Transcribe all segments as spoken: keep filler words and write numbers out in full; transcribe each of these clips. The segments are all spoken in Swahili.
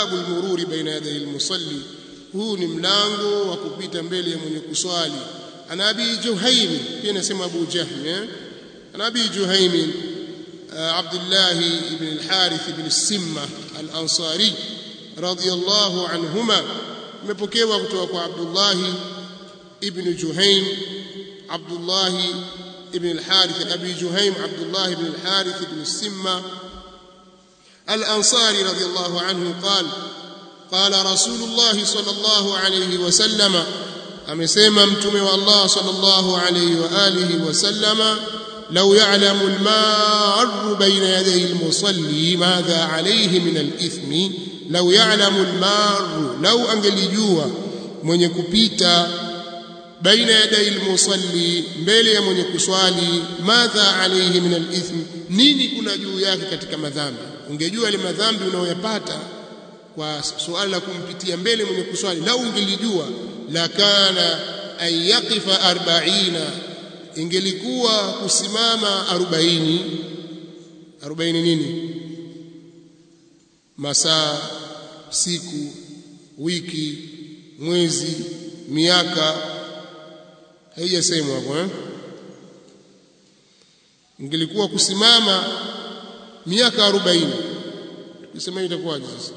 babu al-mururi baina yaday al-musalli, huu ni mlango wa kupita mbele ya mwenye kuswali. Ana Abi Juhaym, pia nasema Abu Jahm, eh ana Abi Juhaym Abdullah ibn al-Harith ibn Simma al-Ansari radiyallahu anhuma, imepokewa kutoka kwa Abdullah ibn Juhaym Abdullah ibn al-Harith Abi Juhaym Abdullah ibn al-Harith ibn Simma al-Ansari radiyallahu anhu qala qala Rasulullah sallallahu alayhi wasallam, amesema mtume wa Allah sallallahu alayhi wa alihi wasallama, law ya'lamu al-mar'u bayna yaday al-musalli madha alayhi min al-ithmi, law ya'lamu al-mar'u, law angelijua mwenye kupita baina yaday al-musalli, mbele ya mwenye kuswali, madha alayhi min al-ithm, nini kuna juu yake katika madhambi. Ungejua ile madhambi unayoyapata kwa suala la kumpitia mbele mwenye kuswali, lau ungelijua, la kana an yaqifa arba'ina, ingelikuwa kusimama arobaini. arobaini nini? Masaa, siku, wiki, mwezi, miaka, haijasemwa hapo eh ingelikuwa kusimama miaka arobaini, tukisema itakuwaje sasa?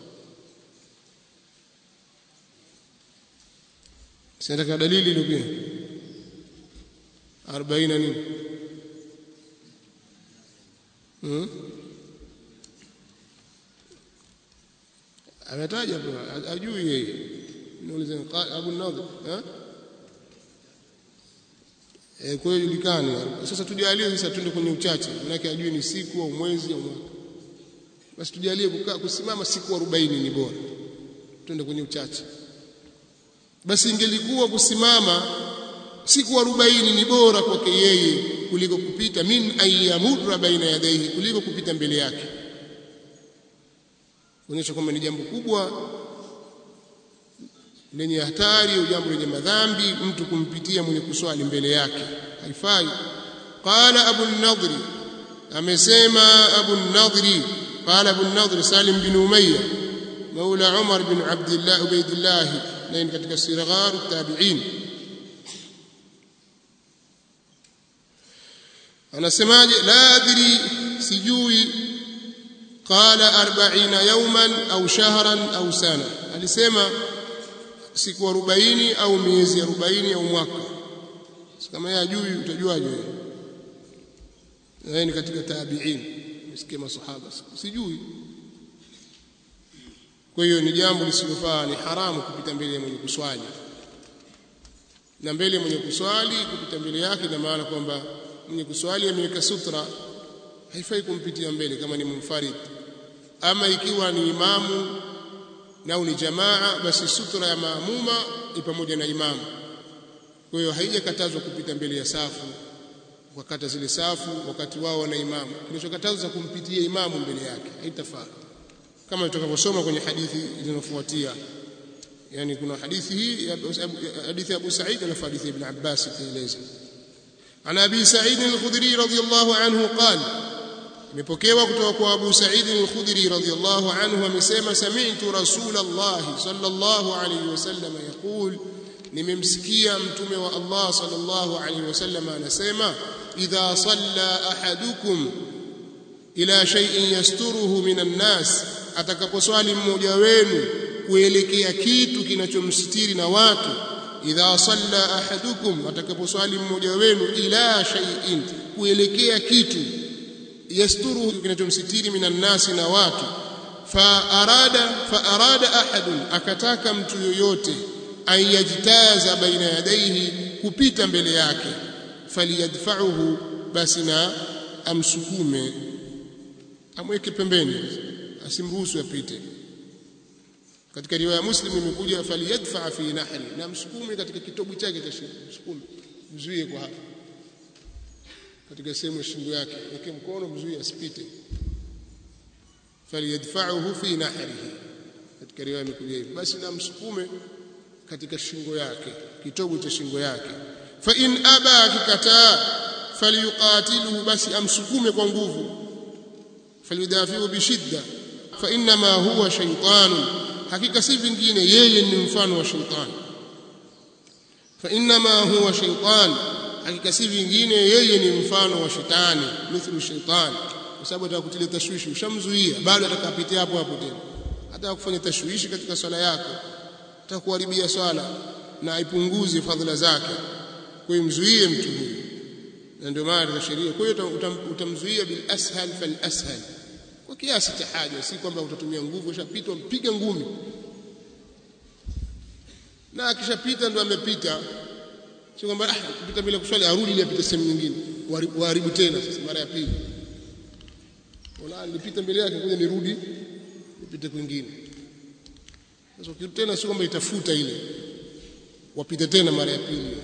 Sasa dalili ile pia arobaini nini? Hmm? Ametaja hapo, ajui yeye. Nauliza Abu Nadhr, eh? Eh, kwa hiyo julikani. Sasa tujalie sasa twende kwenye uchache, maana ajui ni siku au mwezi au mwaka. Basi tujalie kukaa kusimama siku arobaini ni bora. Twende kwenye uchache. Basi ingelikuwa kusimama siku arobaini ni bora kwake yeye kuliko kupita min ayyamurra baina yadayhi, kuliko kupita mbele yake. Kuonyesha kwamba ni jambo kubwa lenye hatari au jambo lenye madhambi mtu kumpitia mwenye kuswali mbele yake, haifai. Qala Abu an-Nadri, amesema Abu an-Nadri, qala Abu an-Nadri Salim bin Umayya maula Umar bin Abdullah Ubaydillah, na katika siraghar tabi'in. Anasemaje? La adri, sijui. Qala arobaini yawman au shahran au sana, alisema siku arobaini au miezi arobaini au mwaka. Kama yeye ajui utajuaje? Yeye ni katika tabi'in, msikie masahaba, sijui. Kwa hiyo ni jambo lisilofaa, ni haramu kupita mbele ya mwenye kuswali. Na mbele ya mwenye kuswali kupita mbele yake, na maana kwamba mwenye kuswali ameweka sutra, haifai kumpitia mbele kama ni munfarid. Ama ikiwa ni imamu na ni jamaa, basi sutra ya maamuma ni pamoja na imamu. Kwa hiyo haijakatazwa kupita mbele ya safu, wakati zile safu wakati wao na imamu. Kinachokatazwa kumpitia imamu mbele yake, haitafaa, kama tutakavyosoma kwenye hadithi zinazofuatia. Yani kuna hadithi hii, hadithi ya Abu Sa'id na hadithi Ibn Abbas ikieleza. Ana Abi Sa'id al-Khudri radhiyallahu anhu qala, imepokewa kutoka kwa Abu Sa'id al-Khudri radhiyallahu anhu amesema, sami'tu Rasulullah sallallahu alayhi wasallam yaqul, nimemsikia mtume wa Allah sallallahu alayhi wasallam anasema, idha salla ahadukum ila shay'in yasturuhu minan nas, atakaposwali mmoja wenu kuelekea kitu kinachomstiri na watu. Idha salla ahadukum, atakaposwali mmoja wenu ila shay'in, kuelekea kitu yasturuhu, kinachomstiri minan nas, na watu. Fa arada fa arada ahadun, akataka mtu yoyote, ayajtaza baina yadayhi, kupita mbele yake, faliyadfa'uhu, basi na amsukume, amweke pembeni, asimruhusu apite. Katika riwaya Muslim imekuja faliyadfa fi nahri, na msukume katika kitobu chake cha shingo, msukume, mzuie kwa hapa katika sehemu ya shingo yake, weke mkono mzuie asipite. Faliyadfa'uhu fi nahrihi, katika riwaya imekuja hivi, basi na msukume katika shingo yake, kitobu cha shingo yake. Fa in aba, akikataa, falyuqatiluhu, basi amsukume kwa nguvu. Falyudafi'u bishidda, fa inma huwa shaytan, hakika si vingine yeye ni mfano wa shaytan. Fa inma huwa shaytan, hakika si vingine yeye ni mfano wa shetani, mithlu shaytan, kwa sababu atakutilia tashwishi, ushamzuia bado atakapitia hapo hapo tena, hata kufanya tashwishi katika swala yako, atakuharibia swala na aipunguze fadhila zake. Kwa hiyo mzuie mtu huyu, na ndio maana katika sheria. Kwa hiyo utamzuia bil ashal fal ashal, kwa kiasi cha haja, si kwamba utatumia nguvu. Ushapitwa mpiga ngumi, na akishapita ndo amepita, sio kwamba ah kupita bila kuswali arudi ili apite sehemu nyingine waharibu tena sasa mara ya pili. Wala nilipita mbele yake, ngoja nirudi nipite kwingine. Sasa ukirudi tena sio kwamba itafuta ile, wapite tena mara ya pili.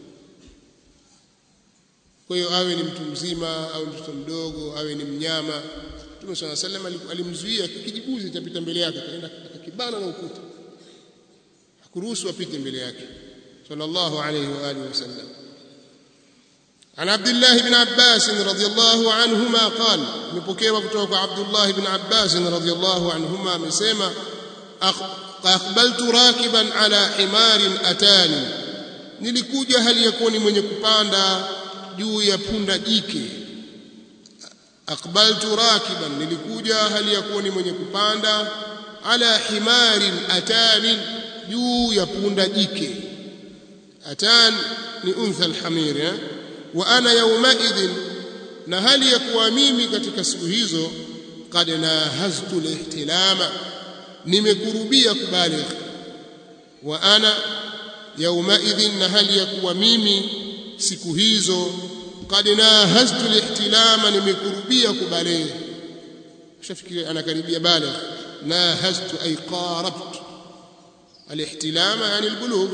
Kwa hiyo awe ni mtu mzima au mtoto mdogo, awe ni mnyama, Mtume صلى الله عليه وسلم alimzuia kijibuzi chapita mbele yake, akaenda akakibana na ukuta, hakuruhusu apite mbele yake sallallahu alayhi wa alihi wasallam. عن عبد الله بن عباس رضي الله عنهما قال, nipokewa kutoka kwa Abdullah ibn Abbas radhiyallahu anhuma amesema, aqbaltu rakiban ala himarin atani, nilikuja hali yakuwa ni mwenye kupanda juu ya punda jike. Aqbaltu rakiban, nilikuja hali yakuwa ni mwenye kupanda ala himarin atani, juu ya punda jike. Atan ni untha alhamir, eh? Wa ana yawmaidhin, na hali yakuwa mimi katika siku hizo, qad nahaztu lihtilama, nimekurubia kubaligh. Wa ana yawmaidhin, na hali yakuwa mimi siku hizo, qad nahaztu lihtilama, nimekurubia kubaligh. Shafikiri anakaribia baligh. Nahaztu ay qarabtu, alihtilama yani albulugh.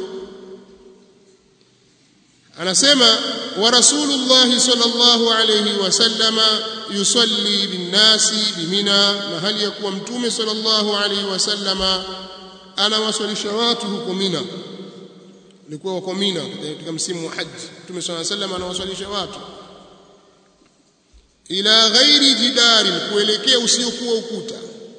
Anasema wa rasulullah sallallahu alayhi wasallama yusalli binnasi bimina, na hali ya kuwa mtume sallallahu alayhi wasallama anawasalisha watu huko Mina. Ilikuwa wako Mina katika msimu wa haji, mtume sallallahu alayhi wasallam anawasalisha watu ila ghairi jidari, kuelekea usiokuwa ukuta.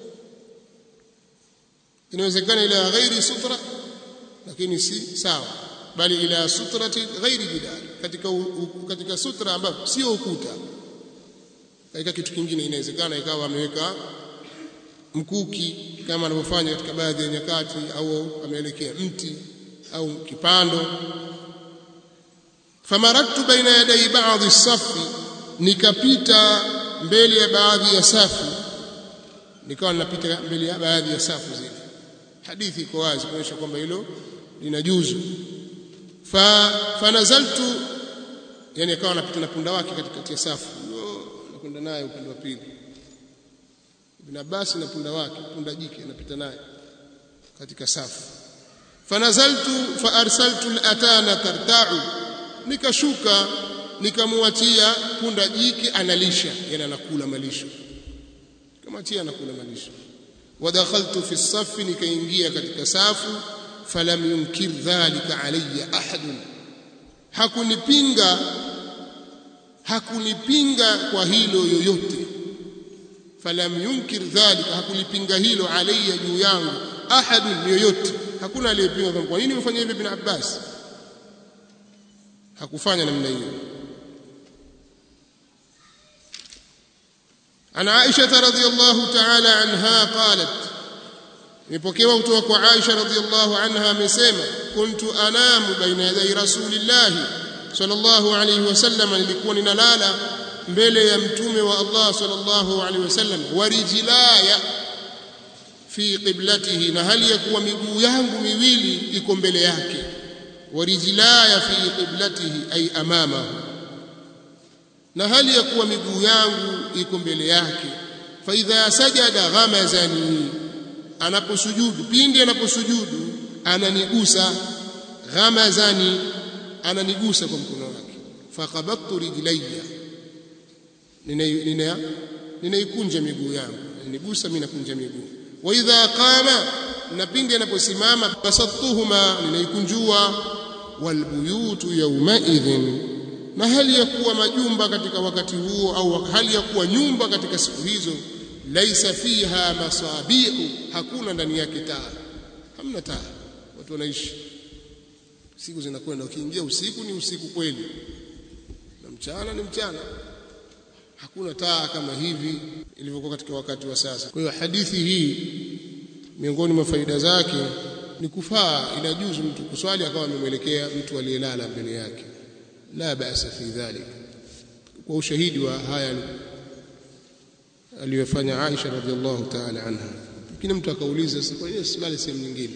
Inawezekana ila ghairi sutra, lakini si sawa, bali ila sutrati ghairi jidari, katika katika sutra ambapo sio ukuta. Katika kitu kingine inawezekana ikawa ameweka mkuki kama anavyofanya katika baadhi ya nyakati, au ameelekea mti au kipando. Famaraktu baina yaday ba'd as-safi, nikapita mbele ya baadhi ya safu, nikawa ninapita mbele ya baadhi ya safu zile. Hadithi iko wazi kuonyesha kwamba hilo linajuzu. Fa fanazaltu, yani akawa anapita na punda wake katikati ya safu, anakwenda naye upande wa pili. Ibn Abbas na punda wake, punda jike, anapita naye katika safu. Fanazaltu fa arsaltu al-atana tarta'u, nikashuka nikamwatia punda jike analisha, yani anakula malisho, kama tia anakula malisho. Wadakhaltu fi as-saff, nikaingia katika safu. Falam yunkir dhalika alayya ahad, hakunipinga hakunipinga kwa hilo yoyote. Falam yunkir dhalika, hakunipinga hilo alayya, juu yangu, ahad, yoyote. Hakuna aliyepinga kwamba kwa nini umefanya hivi. Ibn Abbas hakufanya namna hiyo. Ana Aisha radhiyallahu ta'ala anha qalat, nipokewa kutoka kwa Aisha radhiyallahu anha amesema, kuntu anamu baina yaday rasulillah sallallahu alayhi wasallam, nilikuwa ninalala mbele ya mtume wa Allah sallallahu alayhi wasallam. Warijilaya fi qiblatihi, na hali ya kuwa miguu yangu miwili iko mbele yake. Warijilaya fi qiblatihi ay amamahu, na hali ya kuwa miguu yangu iko mbele yake. Fa idha sajada ghamazani, anaposujudu, pindi anaposujudu ananigusa. Ghamazani, ananigusa kwa mkono wake. Faqabattu rijlayya, nina ninaikunja miguu yangu, ananigusa, mimi nakunja miguu. Wa idha qama, na pindi anaposimama, basattuhuma, ninaikunjua. Walbuyutu yawmaidhin, na hali ya kuwa majumba katika wakati huo, au hali ya kuwa nyumba katika siku hizo, laisa fiha masabihu, hakuna ndani yake taa. Hamna taa, watu wanaishi, siku zinakwenda, ukiingia usiku ni usiku kweli na mchana ni mchana. Hakuna taa kama hivi ilivyokuwa katika wakati wa sasa. Kwa hiyo hadithi hii miongoni mwa faida zake ni kufaa, inajuzu mtu kuswali akawa amemwelekea mtu aliyelala mbele yake, la ba'sa fi dhalik, kwa ushahidi wa haya aliyofanya Aisha radhiallahu ta'ala anha. Lakini mtu akauliza, sasa kwa nini usilale sehemu nyingine?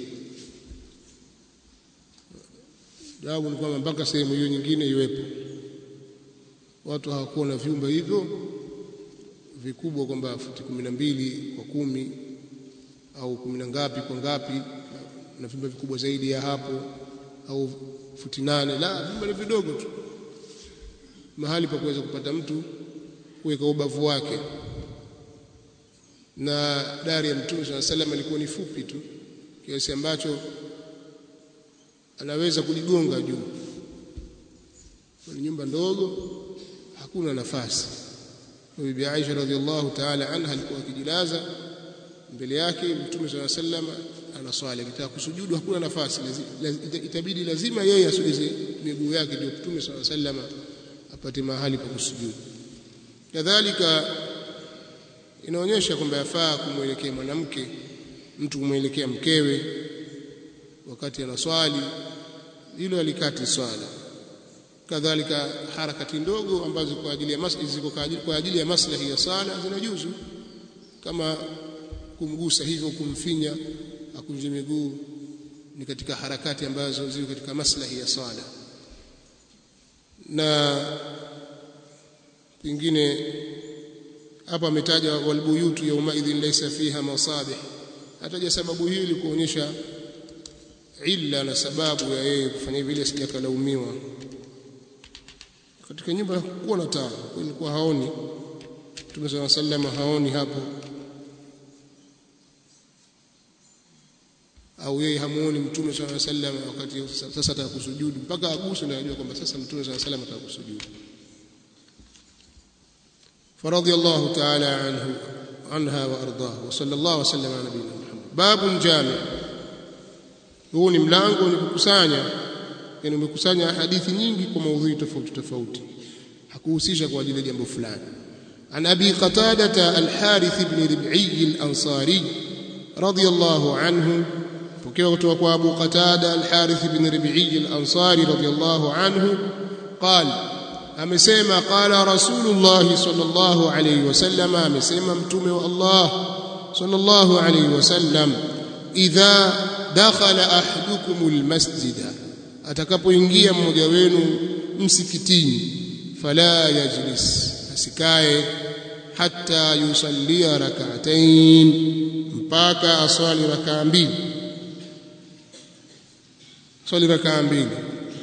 Jawabu ni kwamba mpaka sehemu hiyo nyingine iwepo. Watu hawakuwa na vyumba hivyo vikubwa kwamba futi kumi na mbili kwa kumi au kumi na ngapi kwa ngapi, na vyumba vikubwa zaidi ya hapo, au futi nane. La, vyumba ni vidogo tu, mahali pa kuweza kupata mtu kuweka ubavu wake. Na dari ya Mtume sallallahu alaihi wasallam ilikuwa ni fupi tu kiasi ambacho anaweza kuligonga juu. Ni nyumba ndogo, hakuna nafasi. Bibi Aisha radhiallahu ta'ala anha alikuwa akijilaza mbele yake Mtume sallallahu alaihi wasallam anaswali, akitaka kusujudu hakuna nafasi, itabidi lazima yeye asogeze miguu yake ndio Mtume sallallahu alaihi wasallam apate mahali pa kusujudu. Kadhalika inaonyesha kwamba yafaa kumwelekea mwanamke, mtu kumwelekea mkewe wakati anaswali, hilo alikati swala. Kadhalika harakati ndogo ambazo kwa ajili ya maslahi ziko kwa ajili ya maslahi ya sala zinajuzu, kama kumgusa hivyo, kumfinya, akunje miguu, ni katika harakati ambazo ziko katika maslahi ya sala. Na pengine hapa ametaja walbuyutu yawma idhin laysa fiha masabih, ataja sababu hii ili kuonyesha illa na sababu ya yeye kufanya hivi ili asijakalaumiwa. Katika nyumba kuwa na taa, ilikuwa haoni Mtume sallallahu alaihi wasallam, haoni hapo, au yeye hamuoni Mtume sallallahu alaihi wasallam wakati sasa atakusujudu, mpaka aguse na ajue kwamba sasa Mtume sallallahu alaihi wasallam atakusujudu. فرضي الله تعالى عنه عنها وارضاه وصلى الله وسلم على نبينا محمد. باب جامع، huu ni mlango ni kukusanya, yani umekusanya hadithi nyingi kwa maudhui tofauti tofauti, hakuhusisha kwa ajili ya jambo fulani. An Abi Qatada al-Harith ibn Rib'i al-Ansari radiyallahu anhu, pokewa kutoka kwa Abu Qatada al-Harith ibn Rib'i al-Ansari radiyallahu anhu qala, amesema qala Rasulullah sallallahu alayhi wasallam, amesema mtume wa Allah sallallahu alayhi wasallam, idha dakhala ahadukumul masjida, atakapoingia mmoja wenu msikitini, fala yajlis, asikae, hatta yusallia rak'atayn, mpaka aswali rak'a mbili. Swali rak'a mbili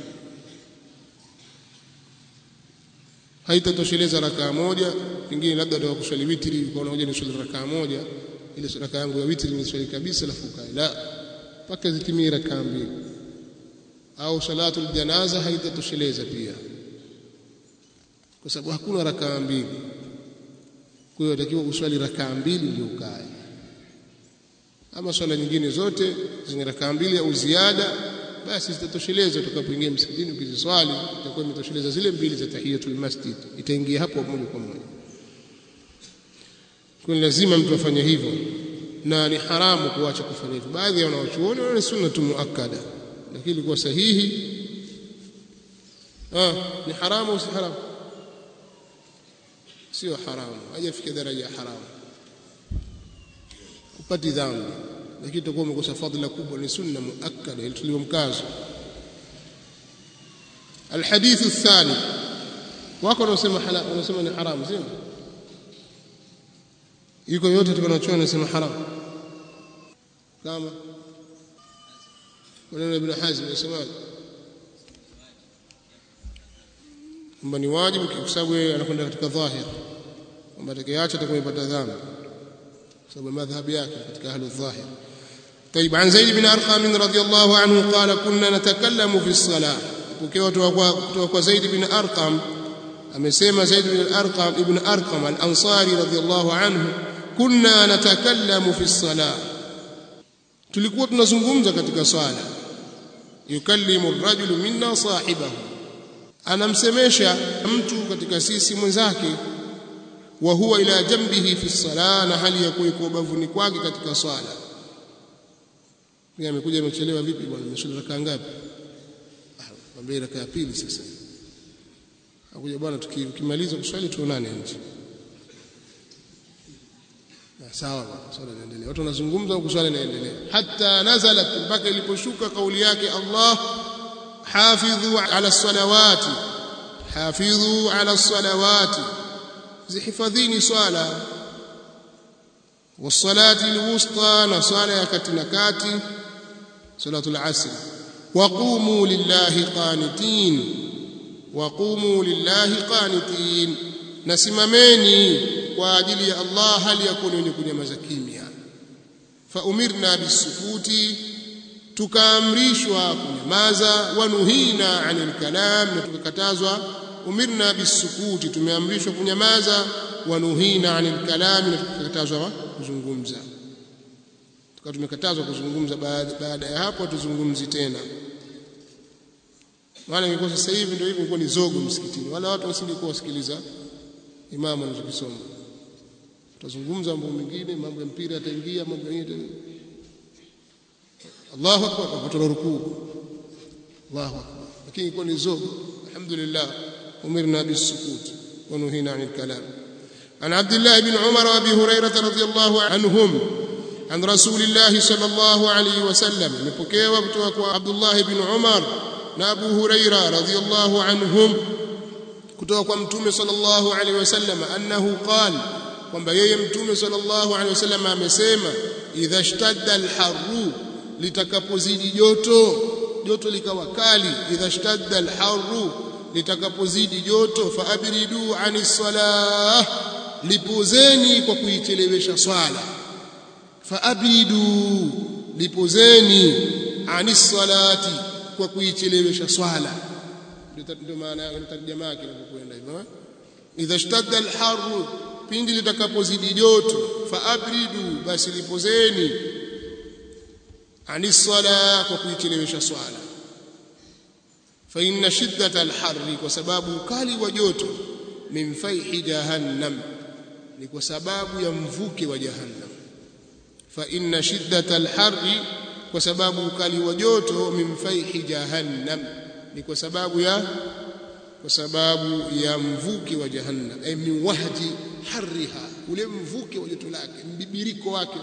haitatosheleza rakaa moja, pengine labda ndio kuswali witri, ukaona hoja ni swali rakaa moja, ile rakaa yangu ya witri ni swali kabisa alafu kae. La, mpaka zitimie rakaa mbili. Au salatul janaza haitatosheleza pia, kwa sababu hakuna rakaa mbili. Kwa hiyo inatakiwa uswali rakaa mbili ndio ukae. Ama swala nyingine zote zenye rakaa mbili au ziada, basi zitatosheleza. Utakapoingia msikitini ukiziswali itakuwa imetosheleza zile mbili za tahiyatul masjid, itaingia hapo moja kwa moja. Kwa lazima mtu afanye hivyo, na ni haramu kuacha kufanya hivyo. Baadhi ya wanawachuoni wana sunna muakkada, lakini kwa sahihi ah ni haramu au si haramu? Sio haramu, haijafikia daraja ya haramu, upati dhambi, lakini itakuwa umekosa fadhila kubwa. Ni sunna muakkada ile tuliyomkazo. الحديث الثاني, wako wanasema halal, wanasema ni haramu, sio? Yuko yote tunachoona wanasema haramu, kama wala Ibn Hazm anasema kwamba ni wajibu, kwa sababu yeye anakwenda katika dhahir kwamba atakayeacha atakuwa amepata dhambi, kwa sababu madhhabi yake katika ahli dhahir. طيب, عن زيد بن أرقم رضي الله عنه قال كنا نتكلم في الصلاة. Ukiwa kutoka kwa Zaid bin Arqam, amesema Zaid bin Arqam ibn Arqam al-Ansari radhiyallahu anhu, kunna natakallamu fi salah, tulikuwa tunazungumza katika swala. Yukallimu ar-rajulu minna sahibahu, anamsemesha mtu katika sisi mwenzake. Wa huwa ila jambihi fi salah, na hali ya kuwa bavuni kwake katika swala. Mimi amekuja amechelewa vipi bwana, nimesali raka ngapi? Ah, mwambie raka ya pili sasa. Akuja bwana, tukimaliza kuswali tuonane nje. Na sawa bwana, swala inaendelea. Watu wanazungumza huko, swala inaendelea. Hatta nazalat, mpaka iliposhuka kauli yake Allah, hafidhu ala salawati, hafidhu ala salawati, zihifadhini swala, wassalati alwusta, na swala ya kati na kati, salatul asr. Waqumu lillahi qanitin, waqumu lillahi qanitin, nasimameni kwa ajili ya Allah hali yakuni wenye kunyamaza kimya. Fa umirna bisukuti, tukaamrishwa kunyamaza. Wa nuhina anil kalam, na tukakatazwa. Umirna bisukuti, tumeamrishwa kunyamaza. Wa nuhina anil kalam, na tukakatazwa kuzungumza. Tukawa tumekatazwa kuzungumza, baada ya hapo tuzungumzi tena. Maana ingekuwa sasa hivi ndio hivyo, ingekuwa ni zogo msikitini, wala watu wasingekuwa wasikiliza imamu anachokisoma. Tutazungumza mambo mengine, mambo ya mpira ataingia, mambo mengine. Allahu akbar, watu rukuu, Allahu akbar, lakini kwa ni zogo. Alhamdulillah, umirna bisukut wa nuhina 'anil kalam. An Abdullah ibn Umar wa Abi Hurairah radhiyallahu anhum an Rasulillah sallallahu alayhi wasallam, imepokewa kutoka kwa Abdullah ibn Umar na Abu Hurairah radhiyallahu anhum kutoka kwa Mtume sallallahu alayhi wasallam, annahu qala, kwamba yeye Mtume sallallahu alayhi wasallam amesema, idha ishtadda al-harru, litakapozidi joto, joto likawa kali. Idha ishtadda al-harru, litakapozidi joto, fa abridu anis salah, lipozeni kwa kuichelewesha swala. Fa abridu, lipozeni anis salati, kwa kuichelewesha swala. Ndio maana ya tarjama yake inapokwenda hivyo. Idha ishtadda al-harru, pindi litakapozidi joto, fa abridu, basi lipozeni anis sala, kwa kuichelewesha swala. Fa inna shiddata al-harri, kwa sababu ukali wa joto, min fayhi jahannam, ni kwa sababu ya mvuke wa jahannam. Fa inna shiddata al-harri, kwa sababu ukali wa joto, min fayhi jahannam, ni kwa sababu ya kwa sababu ya mvuke wa jahannam. Ay min wahji harriha, ule mvuke wa joto lake, mbibiriko wake.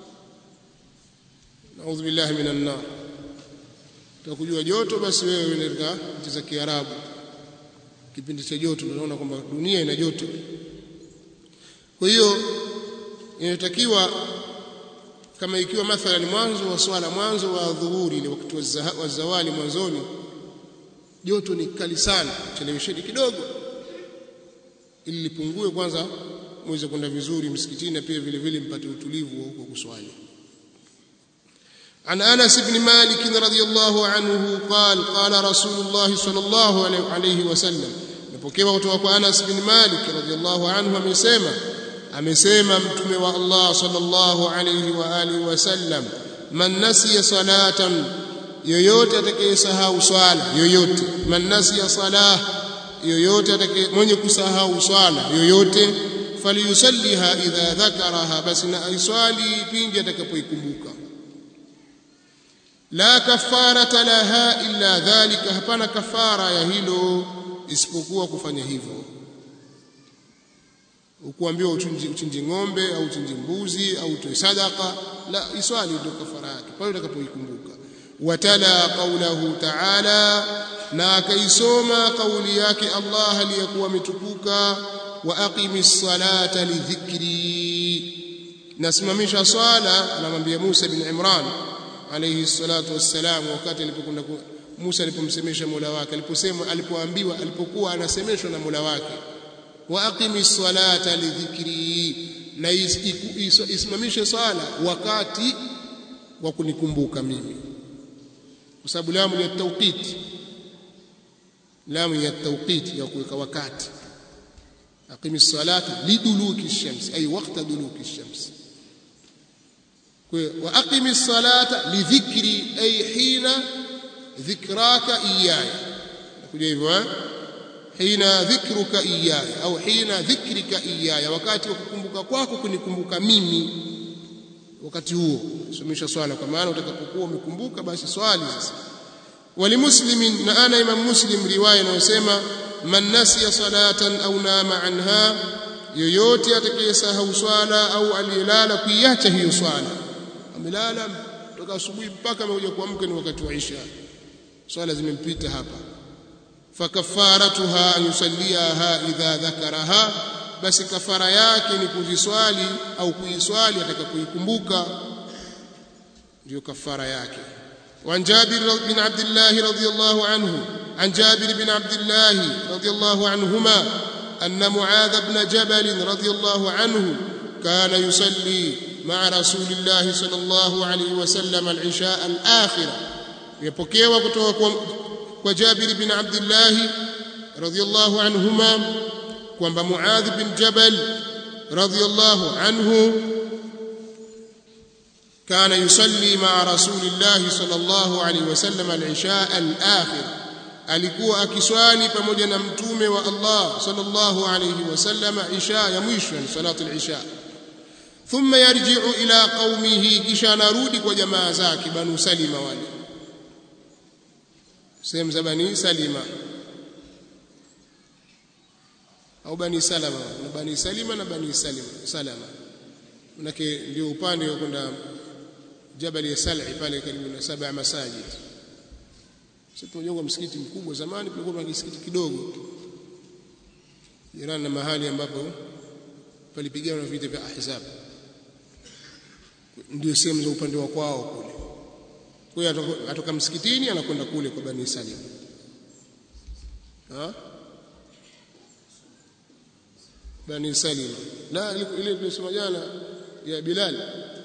Naudhu billahi minan nar. Utakujua joto, basi wewe unaenda nchi za Kiarabu, kipindi cha joto unaona kwamba dunia ina joto. Kwa hiyo inatakiwa, kama ikiwa mathalan mwanzo wa swala, mwanzo wa dhuhuri, ile wakati wa zawali mwanzoni, joto ni kali sana, chelewesheni kidogo ili lipungue kwanza, muweze kwenda vizuri msikitini, na pia vile vile mpate utulivu wa huko kuswali. An Anas ibn Malik radhiyallahu anhu qala qala Rasulullah sallallahu alayhi wasallam, napokewa kutoka kwa Anas ibn Malik radhiyallahu anhu amesema, amesema Mtume wa Allah sallallahu alayhi wa alihi wasallam, man nasiya salatan, yoyote atakayesahau swala, yoyote, man nasiya salah, yoyote atakaye mwenye kusahau swala yoyote, falyusalliha idha dhakaraha, basi na aiswali pindi atakapoikumbuka. La kafarata laha illa dhalika, hapana kafara ya hilo isipokuwa kufanya hivyo. Ukuambiwa uchinji, uchinji ng'ombe au uchinji mbuzi au utoe sadaka, la, iswali ndio kafara yake pale utakapoikumbuka. Watala qawlahu ta'ala, na akaisoma kauli yake Allah aliyokuwa ametukuka, wa aqimis salata lidhikri, nasimamisha swala. Anamwambia Musa bin Imran alayhi salatu wassalam, wakati alipokwenda Musa alipomsemesha Mola wake, aliposema alipoambiwa alipokuwa anasemeshwa na Mola wake, wa aqimis salata lidhikri, na isimamishe swala wakati wa kunikumbuka mimi, kwa sababu lamu ya tawqit, lamu ya tawqit ya kuweka wakati. aqimis salata liduluki ash-shams ay waqta duluki ash-shams wa aqimis salata lidhikri ay hina dhikraka iyaya kuja hivyo hina dhikruka iyaya au hina dhikrika iyaya wakati wa kukumbuka kwako kunikumbuka mimi wakati huo somesha swala kwa maana utakapokuwa umekumbuka basi swali sasa walimuslimin na ana imam muslim riwaya inayosema man nasiya salatan au nama anha yoyote atakayesahau swala au alilala kuiacha hiyo swala amelala kutoka asubuhi mpaka amekuja kuamka ni wakati wa isha swala zimempita hapa fakafaratuha an yusalliha idha dhakaraha basi kafara yake ni kuziswali au kuiswali atakapoikumbuka ndio kafara yake وعن جابر بن عبد الله رضي الله عنه عن جابر بن عبد الله رضي الله عنهما أن معاذ بن جبل رضي الله عنه كان يصلي مع رسول الله صلى الله عليه وسلم العشاء الآخرة يبكيوا kutoka kwa Jabir bin Abdullah radhiyallahu anhuma kwamba Muadh bin Jabal radhiyallahu anhu كان يصلي مع رسول الله صلى الله عليه وسلم العشاء الآخر alikuwa akiswali pamoja na mtume wa Allah sallallahu alayhi wasallam isha ya mwisho ni salatu al-isha thumma yarji'u ila qaumihi kisha narudi kwa jamaa zake banu salima wale sehemu za bani salima au bani salama na bani salima na bani salima salama manake ndio upande wa kwenda Jabal ya Sal'i pale karibu na saba masajid. Sisi tumejenga msikiti mkubwa zamani kulikuwa na msikiti kidogo. Jirani na mahali ambapo palipigana vita vya Ahzab. Ndio sehemu za upande wa kwao kule. Kwa hiyo atoka msikitini anakwenda kule kwa Bani Salim. Ha? Bani Salim. La ile tulisema jana ya Bilal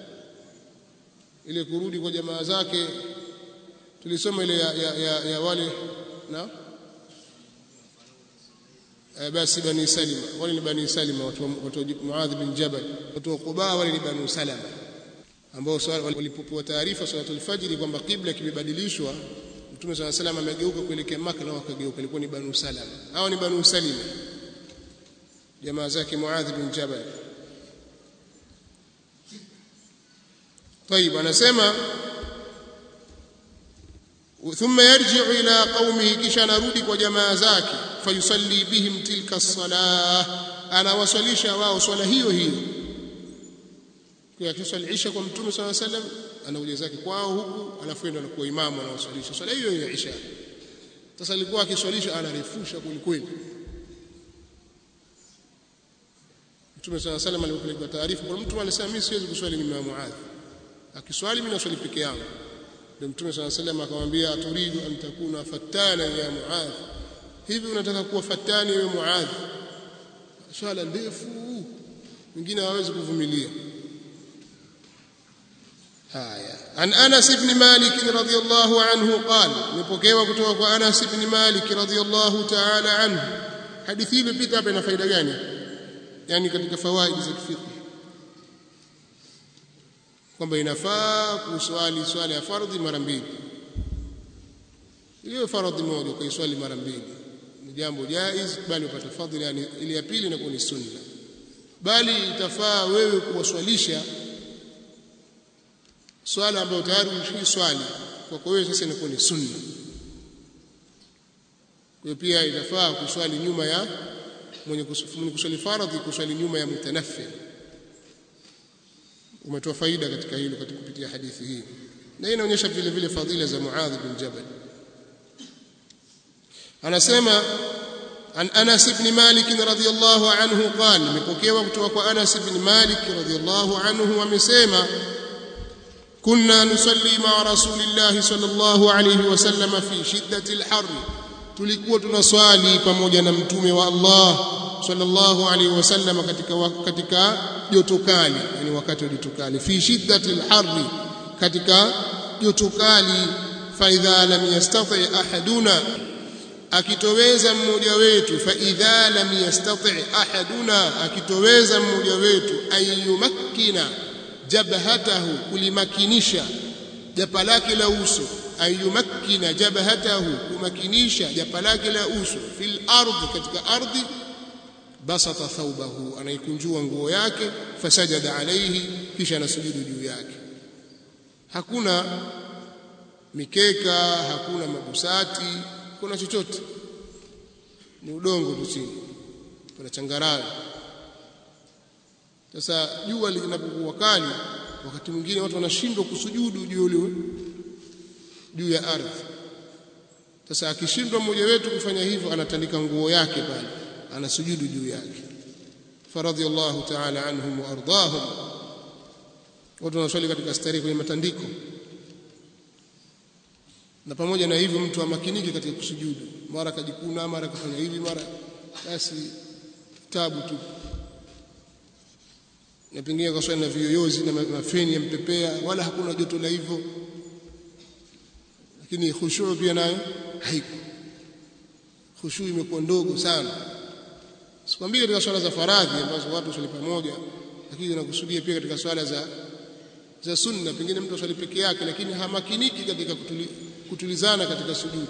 ile kurudi kwa jamaa zake tulisoma ile ya, ya, ya, ya wale na e, basi Bani Salima wale ni Bani Salima watu watu Muadh bin Jabal watu wa Quba wale ni Bani Salama ambao walipopewa taarifa salatul fajr kwamba kibla kimebadilishwa Mtume صلى الله عليه وسلم amegeuka kuelekea Makka na wakageuka ilikuwa ni Bani Salama hao ni Bani Salima jamaa zake Muadh bin Jabal طيب anasema thumma yarji'u ila qaumihi kisha narudi kwa jamaa zake fayusalli bihim tilka as-salah anawasalisha wao swala hiyo hiyo kwa kiswali isha kwa mtume صلى الله عليه وسلم anakuja zake kwao huku alafu ndo anakuwa imamu anawasalisha swala hiyo ya isha sasa alikuwa akiswalisha anarefusha kweli mtume صلى الله عليه وسلم alipeleka taarifa kwa mtu alisema mimi siwezi kuswali nyuma ya Muadh akiswali mimi naswali peke yangu ndio mtume صلى الله عليه وسلم akamwambia aturidu an takuna fatana ya Muadh hivi unataka kuwa fatani wewe Muadh swala ndefu mwingine hawezi kuvumilia haya an Anas ibn Malik radhiyallahu anhu qala nipokewa kutoka kwa Anas ibn Malik radhiyallahu ta'ala anhu hadithi hii imepita hapa ina faida gani yani katika fawaidi za fiqh kwamba inafaa kuswali swala ya fardhi mara mbili ile fardhi moja kwa swali mara mbili ni jambo jaiz bali upata fadhila yani ile ya pili inakuwa ni sunna bali itafaa wewe kuwaswalisha swala ambayo tayari umeswali kwa wewe sasa inakuwa ni sunna kwa pia itafaa kuswali nyuma ya mwenye kuswali fardhi kuswali nyuma ya mutanaffil umetoa faida katika hilo katika kupitia hadithi hii na inaonyesha vile vile fadhila za Muadh bin Jabal anasema an Anas ibn Malik radhiyallahu anhu qala nimepokewa kutoka kwa Anas ibn Malik radhiyallahu anhu amesema kunna nusalli ma rasulillah sallallahu alayhi wasallam fi shiddati al-har tulikuwa tunaswali pamoja na mtume wa Allah sallallahu alayhi wasallam katika katika joto kali yani wakati wa joto kali fi shiddati al-har katika joto kali fa idha lam yastati ahaduna akitoweza mmoja wetu fa idha lam yastati ahaduna akitoweza mmoja wetu ayumakkina jabhatahu kulimakinisha japa lake la uso ayumakkina jabhatahu kumakinisha japa lake la uso fil ardi katika ardhi basata thawbahu anaikunjua nguo yake fasajada alayhi kisha anasujudu juu yake hakuna mikeka hakuna mabusati kuna chochote ni udongo tu chini kuna changarawe sasa jua linapokuwa kali wakati mwingine watu wanashindwa kusujudu juu juu ya ardhi sasa akishindwa mmoja wetu kufanya hivyo anatandika nguo yake pale anasujudu juu yake faradhiyallahu ta'ala anhum wa ardahum watu wanaswali katika stari kwenye matandiko na pamoja na hivyo mtu amakinike katika kusujudu mara kajikuna mara kafanya hivi mara basi tabu tu na pengine kwa swali na viyoyozi na mafeni ya mpepea wala hakuna joto la hivyo lakini khushu pia nayo haiko khushu imekuwa ndogo sana sikwambie katika swala za faradhi ambazo watu swali pamoja lakini nakusudia pia katika swala za za sunna pengine mtu swali peke yake lakini hamakiniki katika kutuli, kutulizana katika sujudu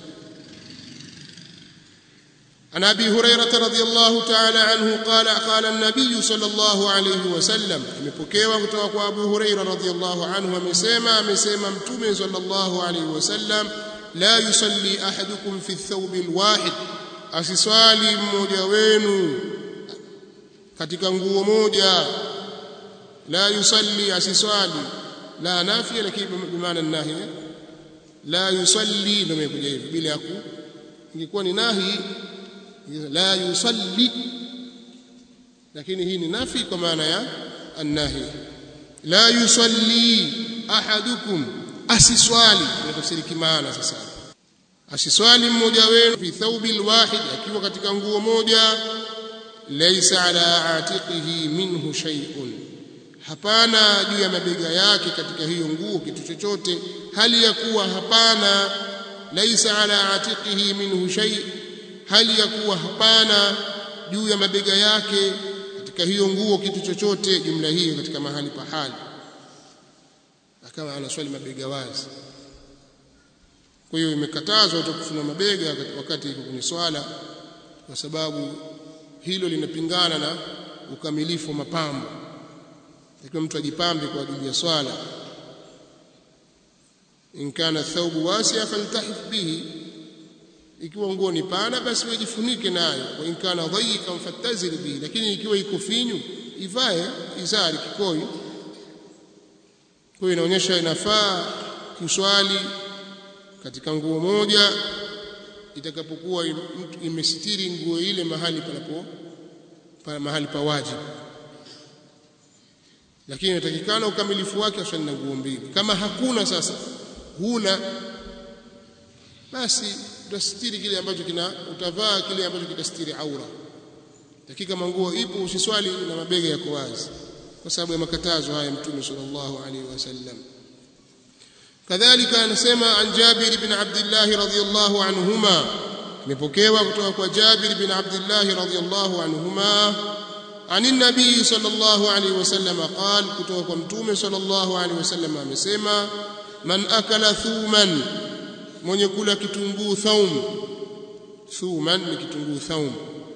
عن أبي هريرة رضي الله تعالى عنه قال قال النبي صلى الله عليه وسلم مبكيوا kutoka أبو هريرة رضي الله عنه amesema amesema mtume صلى الله عليه وسلم لا يصلي أحدكم في الثوب الواحد asiswali mmoja wenu katika nguo moja la yusalli asiswali la nafi lakini bimaana nahi la yusalli ndio imekuja hivi bila ya ku ingekuwa ni nahi la yusalli lakini hii ni nafi kwa maana ya an-nahi la yusalli ahadukum asiswali ni tafsiri kimaana sasa asiswali mmoja wenu fi thawbil wahid akiwa katika nguo moja laysa ala atiqihi minhu shay'un hapana juu ya mabega yake katika hiyo nguo kitu chochote hali ya kuwa hapana laysa ala atiqihi minhu shay' hali ya kuwa hapana juu ya mabega yake katika hiyo nguo kitu chochote jumla hiyo katika mahali pa hali akawa anaswali mabega wazi kwa hiyo imekatazwa kufuna mabega wakati iko kwenye swala kwa sababu hilo linapingana na ukamilifu wa mapambo ikiwa mtu ajipambe kwa ajili ya swala in kana thawbu wasi'a faltahif bihi ikiwa nguo ni pana basi wajifunike nayo wa in kana dhayiqan fattazir bihi lakini ikiwa iko finyu ivae izari kikoi kwa inaonyesha inafaa kuswali katika nguo moja itakapokuwa mtu imesitiri nguo ile mahali panapo pa mahali pa wajibu lakini inatakikana ukamilifu wake aswali na nguo mbili kama hakuna sasa huna basi utasitiri kile ambacho kina utavaa kile ambacho kitastiri aura dakika manguo ipo usiswali na mabega yako wazi kwa sababu ya makatazo haya mtume sallallahu alaihi wasallam kadhalika anasema an Jabir ibn Abdullah radhiyallahu anhuma nipokewa kutoka kwa Jabir ibn Abdullah radhiyallahu anhuma ani nabii sallallahu alaihi wasallam قال kutoka kwa mtume sallallahu alaihi wasallam amesema man akala thuman mwenye kula kitunguu thaum thuman ni kitunguu thaum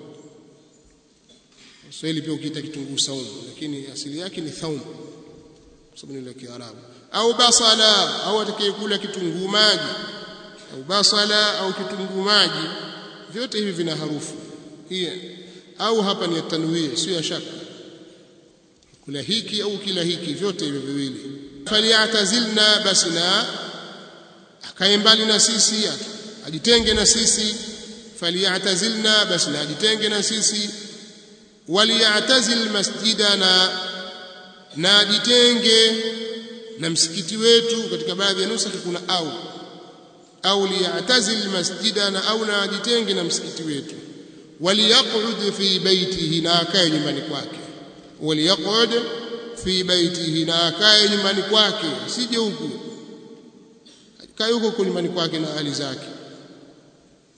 Swahili pia ukiita kitunguu saumu lakini asili yake ni thaum kwa sababu ni la Kiarabu au basala au atakayekula kitunguu maji au basala au kitunguu maji vyote hivi vina harufu hii au hapa ni tanwii sio ya shaka kula hiki au kila hiki vyote hivi viwili faliatazilna basna akae mbali na sisi ajitenge na sisi faliatazilna basna ajitenge na sisi waliyatazil masjidana na ajitenge na msikiti wetu katika baadhi ya nusakh kuna au au liyatazil masjidana au na ajitenge na msikiti wetu waliyaqud fi baitihi na akae nyumbani kwake waliyaqud fi baitihi na akae nyumbani kwake sije huku kae huko nyumbani kwake na hali zake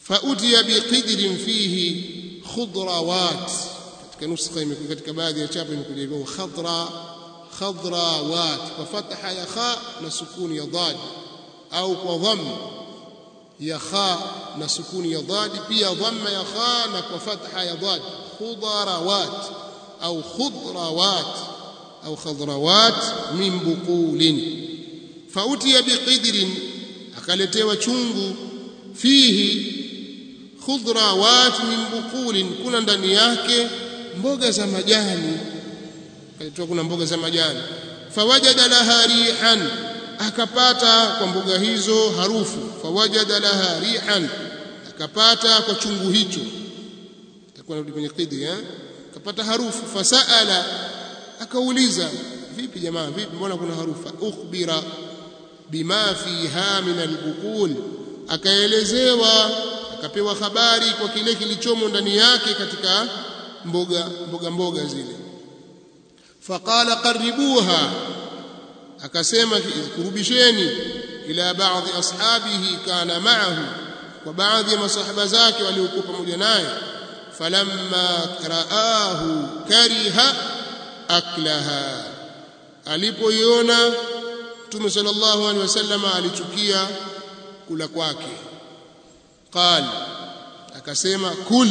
fautiya biqidrin fihi khudrawat, katika nuskha imekuja, katika baadhi ya chapa imekuja hivyo khadra khadrawat kwa fatha ya kha na sukuni ya dad, au kwa dhamma ya kha na sukuni ya dad, pia dhamma ya kha na kwa fatha ya dad, khudrawat au khudrawat au khadrawat min buqulin. Fautiya biqidrin, akaletewa chungu, fihi khudrawat min buqulin, kuna ndani yake mboga za majani, akaletewa kuna mboga za majani. Fawajada laha rihan, akapata kwa mboga hizo harufu. Fawajada laha rihan, akapata kwa chungu hicho, takuwa narudi kwenye qidri eh, akapata harufu. Fasaala, akauliza, vipi jamaa, vipi mbona kuna harufu? Ukhbira bima fiha min albuqul, akaelezewa, akapewa habari kwa kile kilichomo ndani yake katika mboga mboga mboga zile. Faqala qaribuha, akasema kurubisheni, ila baadhi ashabihi kana ma'ahu, kwa baadhi ya masahaba zake waliokuwa pamoja naye. Falamma raahu kariha aklaha, alipoiona Mtume sallallahu alaihi wasallam alichukia kula kwake. Qal, akasema kul,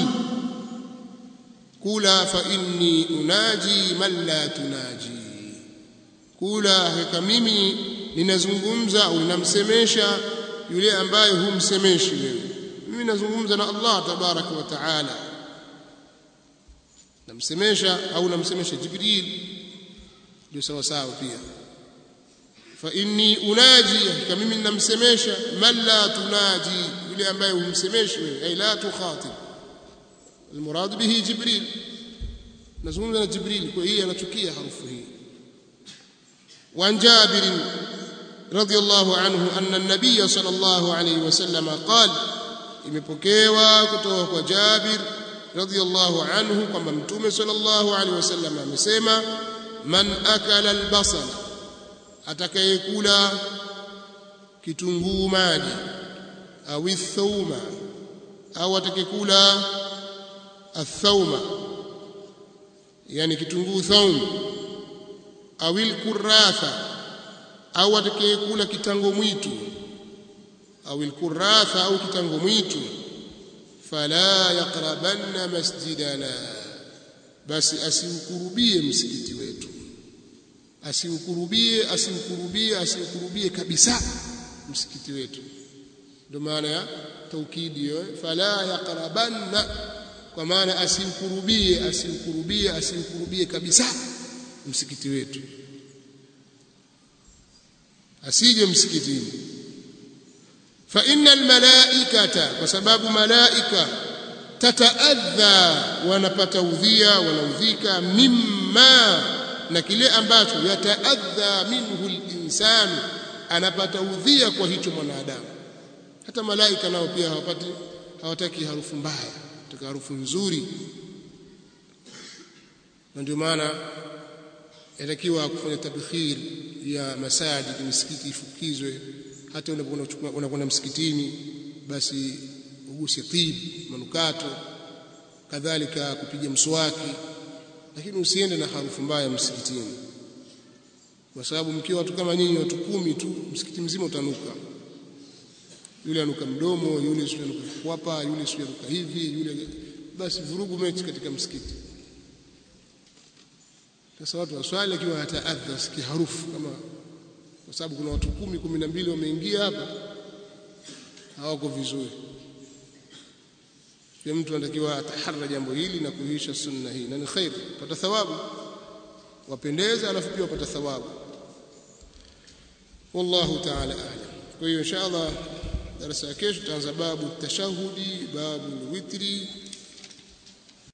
kula fa inni unaji man la tunaji, kula hakika mimi ninazungumza au ninamsemesha yule ambaye humsemeshi wewe. Mimi nazungumza na Allah tabaraka wa taala, namsemesha au namsemesha Jibril, ndio sawa sawa pia. Fa inni unaji, hakika mimi ninamsemesha man la tunaji, yule ambaye humsemeshi wewe, ay la tukhatib. Almurad bihi Jibril, nazungumza na Jibril, kwa hiyo anachukia harufu hii. Wa Jabir radhiyallahu anhu anna an-nabiy sallallahu alayhi wasallam qala, imepokewa kutoka kwa Jabir radhiyallahu anhu kwamba Mtume sallallahu alayhi wasallam amesema, man akala al-basal, atakayekula kitunguu maji, au thawma, au atakayekula athawma, yani kitunguu thaum, au al-kuratha, au atakayekula kitango mwitu, au al-kuratha, au kitango mwitu, fala yaqrabanna masjidana, basi asiukurubie msikiti wetu, asiukurubie asiukurubie asiukurubie kabisa msikiti wetu. Ndio maana ya taukidi hiyo, fala yaqrabanna, kwa maana asiukurubie asiukurubie asiukurubie kabisa msikiti wetu, asije msikitini. Fa innal malaikata, kwa sababu malaika, tataadha, wanapata udhia, wanaudhika, mimma, na kile ambacho yataadha minhu al-insanu, anapata udhia kwa hicho mwanadamu. Hata malaika nao pia hawapati, hawataki harufu mbaya, wataka harufu nzuri. Na ndio maana inatakiwa kufanya tabkhir ya masajid, misikiti ifukizwe. Hata unapokuwa unakwenda msikitini, basi uguse tib, manukato, kadhalika kupiga mswaki, lakini usiende na harufu mbaya msikitini, kwa sababu mkiwa watu kama nyinyi, watu kumi tu, msikiti mzima utanuka. Yule anuka mdomo, yule sio anuka kwapa, yule sio anuka hivi, yule, basi vurugu mechi katika msikiti. Sasa watu waswali lakini wataadha sikia harufu kama, kwa sababu kuna watu kumi kumi na mbili wameingia hapa, hawako vizuri. Kwa mtu anatakiwa ataharra jambo hili na kuisha sunna hii, na ni khair, pata thawabu, wapendeza, alafu pia wapata thawabu. Wallahu ta'ala a'lam. Kwa hiyo inshallah darasa ya kesho tutaanza babu tashahudi, babu witri,